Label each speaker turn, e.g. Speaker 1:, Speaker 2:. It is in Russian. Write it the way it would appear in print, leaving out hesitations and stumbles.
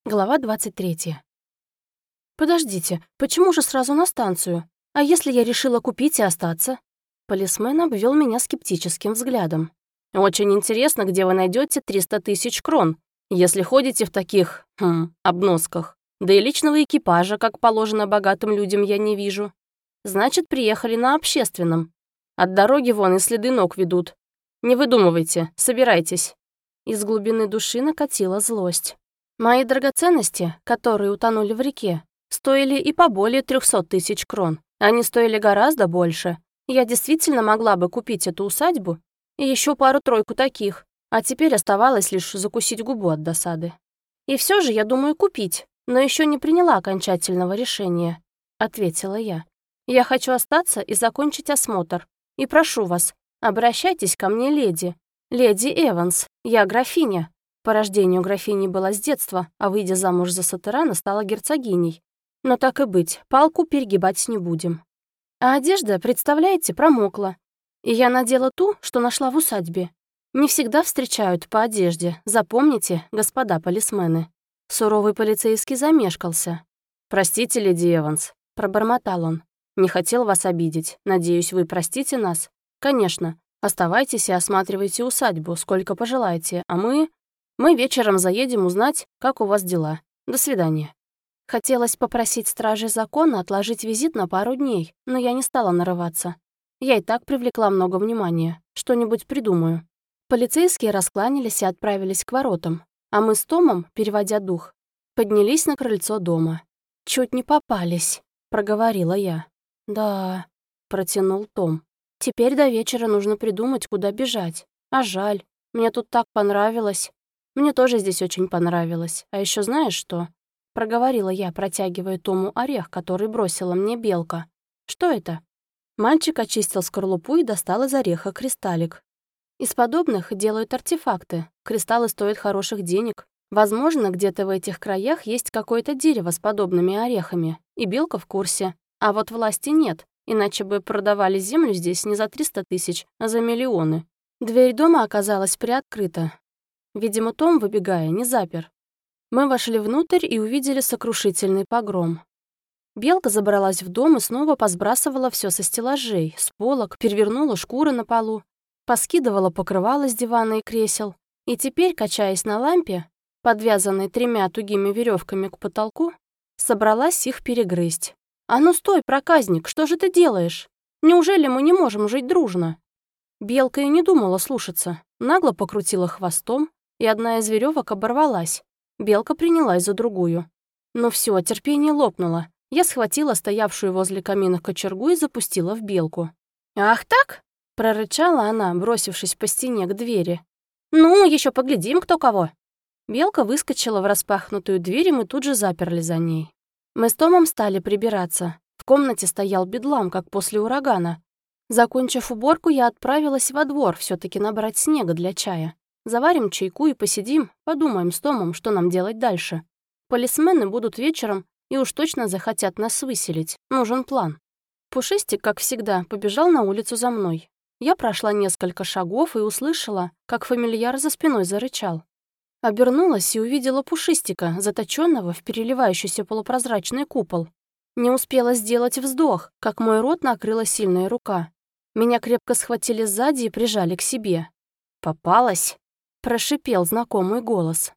Speaker 1: Глава 23. «Подождите, почему же сразу на станцию? А если я решила купить и остаться?» Полисмен обвел меня скептическим взглядом. «Очень интересно, где вы найдете 300 тысяч крон, если ходите в таких, обносках. Да и личного экипажа, как положено богатым людям, я не вижу. Значит, приехали на общественном. От дороги вон и следы ног ведут. Не выдумывайте, собирайтесь». Из глубины души накатила злость. Мои драгоценности, которые утонули в реке, стоили и поболее 300 тысяч крон. Они стоили гораздо больше. Я действительно могла бы купить эту усадьбу и еще пару-тройку таких, а теперь оставалось лишь закусить губу от досады. «И все же я думаю купить, но еще не приняла окончательного решения», — ответила я. «Я хочу остаться и закончить осмотр. И прошу вас, обращайтесь ко мне, леди. Леди Эванс, я графиня». По рождению графиней была с детства, а выйдя замуж за Сатерана, стала герцогиней. Но так и быть, палку перегибать не будем. А одежда, представляете, промокла. И я надела ту, что нашла в усадьбе. Не всегда встречают по одежде, запомните, господа полисмены. Суровый полицейский замешкался. «Простите, леди Эванс», — пробормотал он. «Не хотел вас обидеть. Надеюсь, вы простите нас? Конечно, оставайтесь и осматривайте усадьбу, сколько пожелаете, а мы вечером заедем узнать, как у вас дела. До свидания». Хотелось попросить стражей закона отложить визит на пару дней, но я не стала нарываться. Я и так привлекла много внимания. Что-нибудь придумаю. Полицейские раскланялись и отправились к воротам, а мы с Томом, переводя дух, поднялись на крыльцо дома. «Чуть не попались», — проговорила я. «Да», — протянул Том. «Теперь до вечера нужно придумать, куда бежать. А жаль, мне тут так понравилось». «Мне тоже здесь очень понравилось. А еще знаешь что?» Проговорила я, протягивая Тому орех, который бросила мне белка. «Что это?» Мальчик очистил скорлупу и достал из ореха кристаллик. Из подобных делают артефакты. Кристаллы стоят хороших денег. Возможно, где-то в этих краях есть какое-то дерево с подобными орехами, и белка в курсе. А вот власти нет, иначе бы продавали землю здесь не за 300 тысяч, а за миллионы. Дверь дома оказалась приоткрыта. Видимо, Том, выбегая, не запер. Мы вошли внутрь и увидели сокрушительный погром. Белка забралась в дом и снова посбрасывала все со стеллажей, с полок, перевернула шкуры на полу, поскидывала покрывало с дивана и кресел, и теперь, качаясь на лампе, подвязанной 3 тугими веревками к потолку, собралась их перегрызть. «А ну стой, проказник, что же ты делаешь? Неужели мы не можем жить дружно?» Белка и не думала слушаться, нагло покрутила хвостом, и одна из веревок оборвалась. Белка принялась за другую. Но все, терпение лопнуло. Я схватила стоявшую возле камина кочергу и запустила в белку. «Ах так?» — прорычала она, бросившись по стене к двери. «Ну, еще поглядим, кто кого». Белка выскочила в распахнутую дверь, и мы тут же заперли за ней. Мы с Томом стали прибираться. В комнате стоял бедлам, как после урагана. Закончив уборку, я отправилась во двор все таки набрать снега для чая. Заварим чайку и посидим, подумаем с Томом, что нам делать дальше. Полисмены будут вечером и уж точно захотят нас выселить. Нужен план. Пушистик, как всегда, побежал на улицу за мной. Я прошла несколько шагов и услышала, как фамильяр за спиной зарычал. Обернулась и увидела Пушистика, заточенного в переливающийся полупрозрачный купол. Не успела сделать вздох, как мой рот накрыла сильная рука. Меня крепко схватили сзади и прижали к себе. «Попалась?» — прошипел знакомый голос.